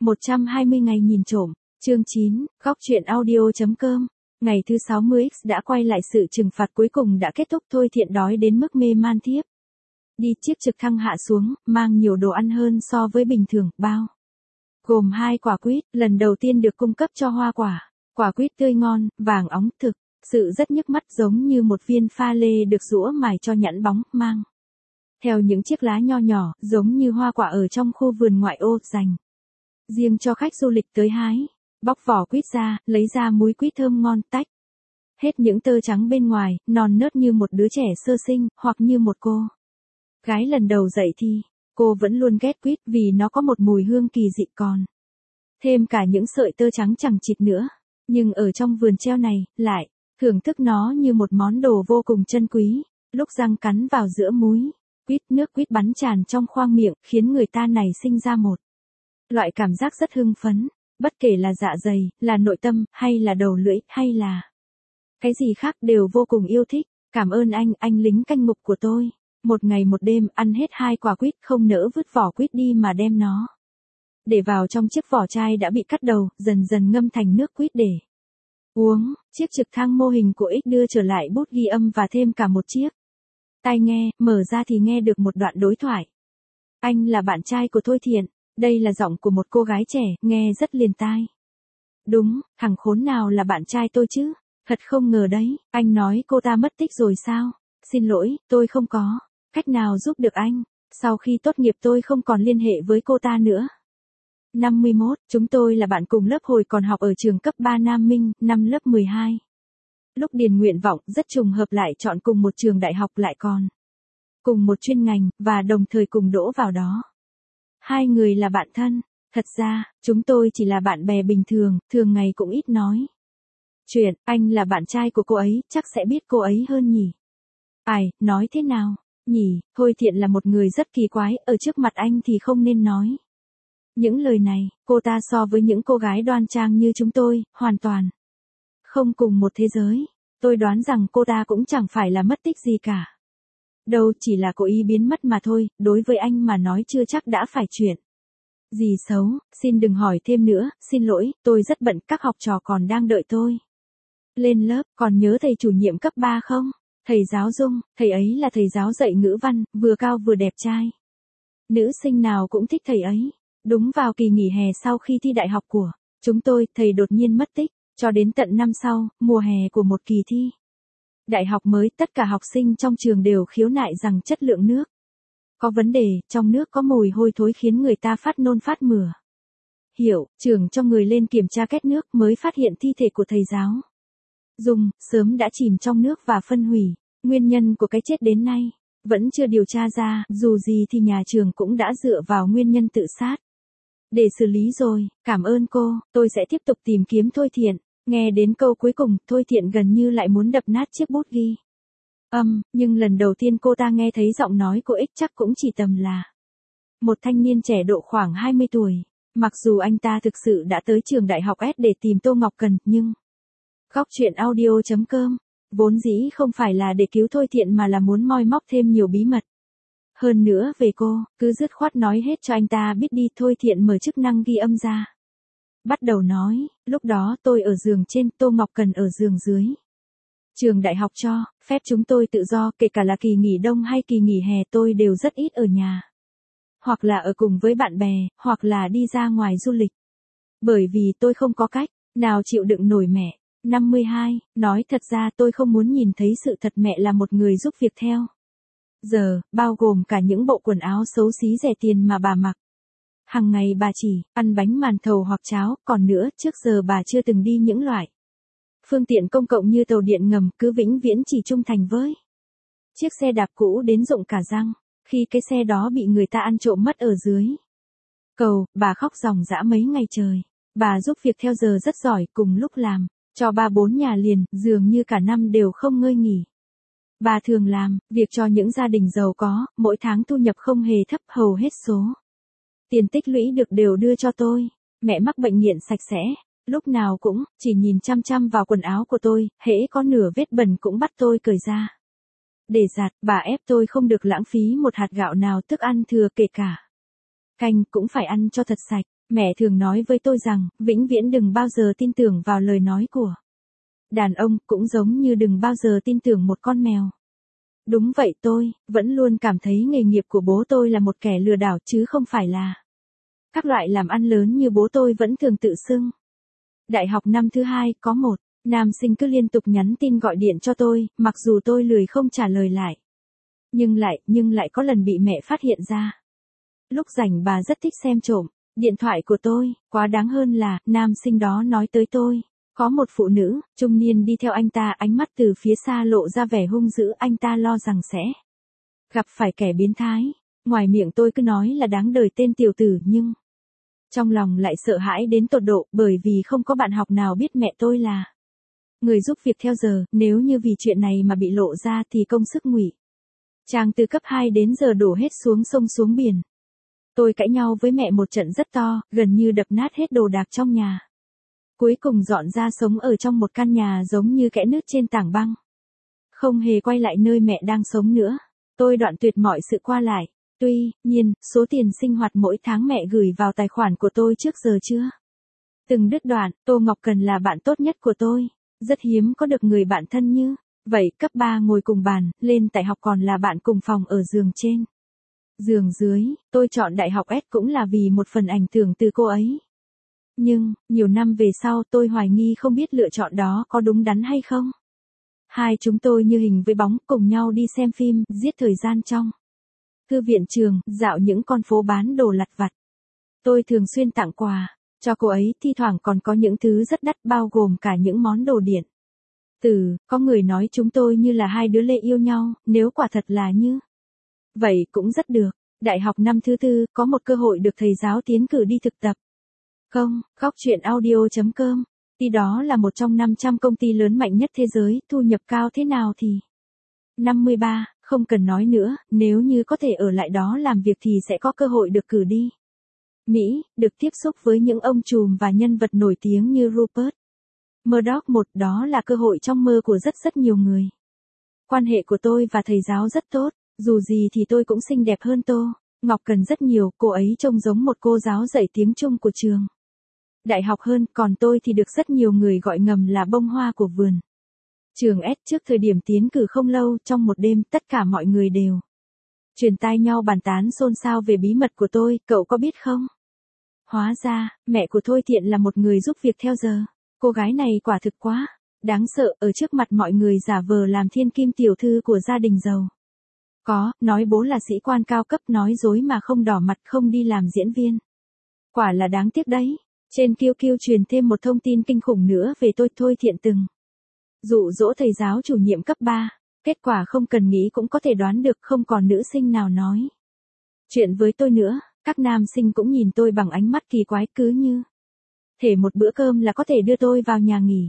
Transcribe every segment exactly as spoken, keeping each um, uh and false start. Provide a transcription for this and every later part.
một trăm hai mươi ngày nhìn trộm, chương chín, góc truyện audio.com. Ngày thứ sáu mươi x đã quay lại, sự trừng phạt cuối cùng đã kết thúc. Thôi Thiện đói đến mức mê man thiếp đi. Chiếc trực thăng hạ xuống, mang nhiều đồ ăn hơn so với bình thường, bao gồm hai quả quýt, lần đầu tiên được cung cấp cho hoa quả. Quả quýt tươi ngon, vàng óng, thực sự rất nhức mắt, giống như một viên pha lê được giũa mài cho nhẵn bóng, mang theo những chiếc lá nho nhỏ, giống như hoa quả ở trong khu vườn ngoại ô dành riêng cho khách du lịch tới hái. Bóc vỏ quýt ra, lấy ra múi quýt thơm ngon, tách hết những tơ trắng bên ngoài, non nớt như một đứa trẻ sơ sinh, hoặc như một cô gái lần đầu dậy thì. Cô vẫn luôn ghét quýt vì nó có một mùi hương kỳ dị, còn thêm cả những sợi tơ trắng chằng chịt nữa. Nhưng ở trong vườn treo này, lại thưởng thức nó như một món đồ vô cùng chân quý. Lúc răng cắn vào giữa múi quýt, nước quýt bắn tràn trong khoang miệng, khiến người ta nảy sinh ra một loại cảm giác rất hưng phấn. Bất kể là dạ dày, là nội tâm, hay là đầu lưỡi, hay là cái gì khác, đều vô cùng yêu thích. Cảm ơn anh, anh lính canh ngục của tôi. Một ngày một đêm, ăn hết hai quả quýt, không nỡ vứt vỏ quýt đi mà đem nó để vào trong chiếc vỏ chai đã bị cắt đầu, dần dần ngâm thành nước quýt để uống. Chiếc trực thăng mô hình của X đưa trở lại bút ghi âm và thêm cả một chiếc tai nghe, mở ra thì nghe được một đoạn đối thoại. Anh là bạn trai của Thôi Thiện. Đây là giọng của một cô gái trẻ, nghe rất liền tai. Đúng, thằng khốn nào là bạn trai tôi chứ? Thật không ngờ đấy, anh nói cô ta mất tích rồi sao? Xin lỗi, tôi không có cách nào giúp được anh. Sau khi tốt nghiệp tôi không còn liên hệ với cô ta nữa. năm mươi mốt, chúng tôi là bạn cùng lớp hồi còn học ở trường cấp ba Nam Minh, năm lớp mười hai. Lúc điền nguyện vọng, rất trùng hợp lại chọn cùng một trường đại học, lại còn cùng một chuyên ngành, và đồng thời cùng đỗ vào đó. Hai người là bạn thân. Thật ra, chúng tôi chỉ là bạn bè bình thường, thường ngày cũng ít nói chuyện. Anh là bạn trai của cô ấy, chắc sẽ biết cô ấy hơn nhỉ? Ai, nói thế nào nhỉ? Thôi Thiện là một người rất kỳ quái, ở trước mặt anh thì không nên nói những lời này. Cô ta so với những cô gái đoan trang như chúng tôi, hoàn toàn không cùng một thế giới. Tôi đoán rằng cô ta cũng chẳng phải là mất tích gì cả đâu, chỉ là cố ý biến mất mà thôi. Đối với anh mà nói chưa chắc đã phải chuyện gì xấu. Xin đừng hỏi thêm nữa, xin lỗi, tôi rất bận, các học trò còn đang đợi tôi lên lớp. Còn nhớ thầy chủ nhiệm cấp ba không? Thầy giáo Dung, thầy ấy là thầy giáo dạy ngữ văn, vừa cao vừa đẹp trai. Nữ sinh nào cũng thích thầy ấy. Đúng vào kỳ nghỉ hè sau khi thi đại học của chúng tôi, thầy đột nhiên mất tích. Cho đến tận năm sau, mùa hè của một kỳ thi đại học mới, tất cả học sinh trong trường đều khiếu nại rằng chất lượng nước có vấn đề, trong nước có mùi hôi thối khiến người ta phát nôn phát mửa. Hiểu, trường cho người lên kiểm tra két nước, mới phát hiện thi thể của thầy giáo Dung sớm đã chìm trong nước và phân hủy. Nguyên nhân của cái chết đến nay vẫn chưa điều tra ra, dù gì thì nhà trường cũng đã dựa vào nguyên nhân tự sát để xử lý rồi. Cảm ơn cô, tôi sẽ tiếp tục tìm kiếm Thôi Thiện. Nghe đến câu cuối cùng, Thôi Thiện gần như lại muốn đập nát chiếc bút ghi âm, nhưng lần đầu tiên cô ta nghe thấy giọng nói của X chắc cũng chỉ tầm là một thanh niên trẻ độ khoảng hai mươi tuổi. Mặc dù anh ta thực sự đã tới trường đại học S để tìm Tô Ngọc Cần, nhưng góc truyện audio.com vốn dĩ không phải là để cứu Thôi Thiện mà là muốn moi móc thêm nhiều bí mật hơn nữa về cô, cứ dứt khoát nói hết cho anh ta biết đi. Thôi Thiện mở chức năng ghi âm ra, bắt đầu nói, lúc đó tôi ở giường trên, Tô Ngọc Cần ở giường dưới. Trường đại học cho phép chúng tôi tự do, kể cả là kỳ nghỉ đông hay kỳ nghỉ hè tôi đều rất ít ở nhà. Hoặc là ở cùng với bạn bè, hoặc là đi ra ngoài du lịch. Bởi vì tôi không có cách nào chịu đựng nổi mẹ. năm mươi hai, nói thật ra tôi không muốn nhìn thấy sự thật mẹ là một người giúp việc theo giờ, bao gồm cả những bộ quần áo xấu xí rẻ tiền mà bà mặc. Hằng ngày bà chỉ ăn bánh màn thầu hoặc cháo, còn nữa, trước giờ bà chưa từng đi những loại phương tiện công cộng như tàu điện ngầm, cứ vĩnh viễn chỉ trung thành với chiếc xe đạp cũ đến rụng cả răng. Khi cái xe đó bị người ta ăn trộm mất ở dưới cầu, bà khóc ròng rã mấy ngày trời. Bà giúp việc theo giờ rất giỏi, cùng lúc làm cho ba bốn nhà liền, dường như cả năm đều không ngơi nghỉ. Bà thường làm việc cho những gia đình giàu có, mỗi tháng thu nhập không hề thấp, hầu hết số tiền tích lũy được đều đưa cho tôi. Mẹ mắc bệnh nghiện sạch sẽ, lúc nào cũng chỉ nhìn chăm chăm vào quần áo của tôi, hễ có nửa vết bẩn cũng bắt tôi cởi ra để giặt. Bà ép tôi không được lãng phí một hạt gạo nào, thức ăn thừa kể cả canh cũng phải ăn cho thật sạch. Mẹ thường nói với tôi rằng, vĩnh viễn đừng bao giờ tin tưởng vào lời nói của đàn ông, cũng giống như đừng bao giờ tin tưởng một con mèo. Đúng vậy, tôi vẫn luôn cảm thấy nghề nghiệp của bố tôi là một kẻ lừa đảo chứ không phải là các loại làm ăn lớn như bố tôi vẫn thường tự xưng. Đại học năm thứ hai, có một nam sinh cứ liên tục nhắn tin gọi điện cho tôi, mặc dù tôi lười không trả lời lại. Nhưng lại, nhưng lại có lần bị mẹ phát hiện ra. Lúc rảnh bà rất thích xem trộm điện thoại của tôi, quá đáng hơn là, nam sinh đó nói tới tôi. Có một phụ nữ, trung niên đi theo anh ta, ánh mắt từ phía xa lộ ra vẻ hung dữ, anh ta lo rằng sẽ gặp phải kẻ biến thái. Ngoài miệng tôi cứ nói là đáng đời tên tiểu tử, nhưng trong lòng lại sợ hãi đến tột độ, bởi vì không có bạn học nào biết mẹ tôi là người giúp việc theo giờ, nếu như vì chuyện này mà bị lộ ra thì công sức ngụy trang từ cấp hai đến giờ đổ hết xuống sông xuống biển. Tôi cãi nhau với mẹ một trận rất to, gần như đập nát hết đồ đạc trong nhà. Cuối cùng dọn ra sống ở trong một căn nhà giống như kẽ nứt trên tảng băng. Không hề quay lại nơi mẹ đang sống nữa. Tôi đoạn tuyệt mọi sự qua lại. Tuy nhiên, số tiền sinh hoạt mỗi tháng mẹ gửi vào tài khoản của tôi trước giờ chưa từng đứt đoạn. Tô Ngọc Cần là bạn tốt nhất của tôi. Rất hiếm có được người bạn thân như vậy. Cấp ba ngồi cùng bàn, lên đại học còn là bạn cùng phòng ở giường trên, giường dưới. Tôi chọn đại học S cũng là vì một phần ảnh hưởng từ cô ấy. Nhưng, nhiều năm về sau tôi hoài nghi không biết lựa chọn đó có đúng đắn hay không. Hai chúng tôi như hình với bóng, cùng nhau đi xem phim, giết thời gian trong thư viện trường, dạo những con phố bán đồ lặt vặt. Tôi thường xuyên tặng quà cho cô ấy, thi thoảng còn có những thứ rất đắt, bao gồm cả những món đồ điện tử. Có người nói chúng tôi như là hai đứa lê yêu nhau, nếu quả thật là như vậy cũng rất được. Đại học năm thứ tư, có một cơ hội được thầy giáo tiến cử đi thực tập. Không, khóc chuyện audio chấm com. Thì đó là một trong năm trăm công ty lớn mạnh nhất thế giới, thu nhập cao thế nào thì năm mươi ba, không cần nói nữa, nếu như có thể ở lại đó làm việc thì sẽ có cơ hội được cử đi Mỹ, được tiếp xúc với những ông trùm và nhân vật nổi tiếng như Rupert Murdoch. Một, đó là cơ hội trong mơ của rất rất nhiều người. Quan hệ của tôi và thầy giáo rất tốt, dù gì thì tôi cũng xinh đẹp hơn Tô Ngọc Cần rất nhiều, cô ấy trông giống một cô giáo dạy tiếng Trung của trường đại học hơn, còn tôi thì được rất nhiều người gọi ngầm là bông hoa của vườn trường S. Trước thời điểm tiến cử không lâu, trong một đêm, tất cả mọi người đều truyền tai nhau bàn tán xôn xao về bí mật của tôi, cậu có biết không? Hóa ra, mẹ của Thôi Thiện là một người giúp việc theo giờ. Cô gái này quả thực quá đáng sợ, ở trước mặt mọi người giả vờ làm thiên kim tiểu thư của gia đình giàu có, nói bố là sĩ quan cao cấp, nói dối mà không đỏ mặt, không đi làm diễn viên. Quả là đáng tiếc đấy. Trên Q Q truyền thêm một thông tin kinh khủng nữa về tôi. Thôi Thiện từng dụ dỗ thầy giáo chủ nhiệm cấp ba. Kết quả không cần nghĩ cũng có thể đoán được, không còn nữ sinh nào nói chuyện với tôi nữa. Các nam sinh cũng nhìn tôi bằng ánh mắt kỳ quái, cứ như thể một bữa cơm là có thể đưa tôi vào nhà nghỉ.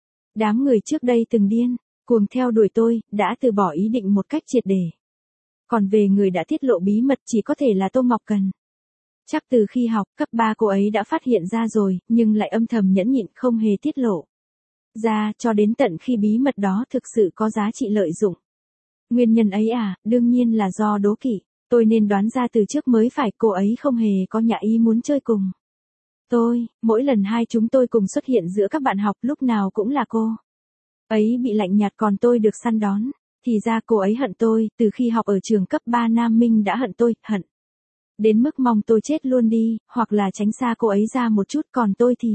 Đám người trước đây từng điên cuồng theo đuổi tôi, đã từ bỏ ý định một cách triệt để. Còn về người đã tiết lộ bí mật chỉ có thể là Tô Ngọc Cần. Chắc từ khi học cấp ba cô ấy đã phát hiện ra rồi, nhưng lại âm thầm nhẫn nhịn không hề tiết lộ ra, cho đến tận khi bí mật đó thực sự có giá trị lợi dụng. Nguyên nhân ấy à, đương nhiên là do đố kỵ. Tôi nên đoán ra từ trước mới phải, cô ấy không hề có nhã ý muốn chơi cùng tôi. Mỗi lần hai chúng tôi cùng xuất hiện giữa các bạn học, lúc nào cũng là cô ấy bị lạnh nhạt còn tôi được săn đón. Thì ra cô ấy hận tôi, từ khi học ở trường cấp ba Nam Minh đã hận tôi, hận đến mức mong tôi chết luôn đi, hoặc là tránh xa cô ấy ra một chút, còn tôi thì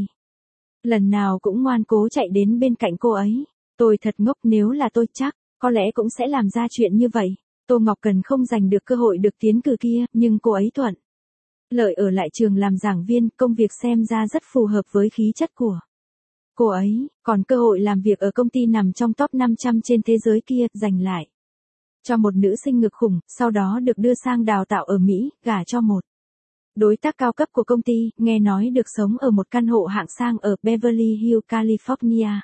lần nào cũng ngoan cố chạy đến bên cạnh cô ấy. Tôi thật ngốc, nếu là tôi chắc, có lẽ cũng sẽ làm ra chuyện như vậy. Tô Ngọc Cần không giành được cơ hội được tiến cử kia, nhưng cô ấy thuận lợi ở lại trường làm giảng viên, công việc xem ra rất phù hợp với khí chất của cô ấy, còn cơ hội làm việc ở công ty nằm trong top năm trăm trên thế giới kia, giành lại cho một nữ sinh ngực khủng, sau đó được đưa sang đào tạo ở Mỹ, gả cho một đối tác cao cấp của công ty, nghe nói được sống ở một căn hộ hạng sang ở Beverly Hills, California.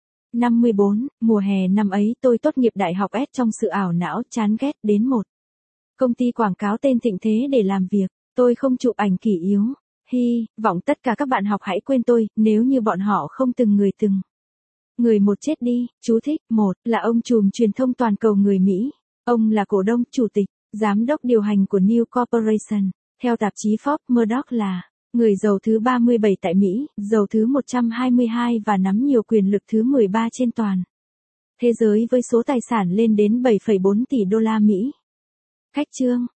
năm mươi bốn, mùa hè năm ấy tôi tốt nghiệp đại học S trong sự ảo não, chán ghét đến một công ty quảng cáo tên thịnh thế để làm việc. Tôi không chụp ảnh kỷ yếu. Hy vọng tất cả các bạn học hãy quên tôi, nếu như bọn họ không từng người từng người một chết đi. Chú thích, một là ông trùm truyền thông toàn cầu người Mỹ. Ông là cổ đông, chủ tịch, giám đốc điều hành của News Corporation. Theo tạp chí Forbes, Murdoch là Người giàu thứ ba mươi bảy tại Mỹ, giàu thứ một trăm hai mươi hai và nắm nhiều quyền lực thứ mười ba trên toàn thế giới với số tài sản lên đến bảy phẩy bốn tỷ đô la Mỹ. Khách chương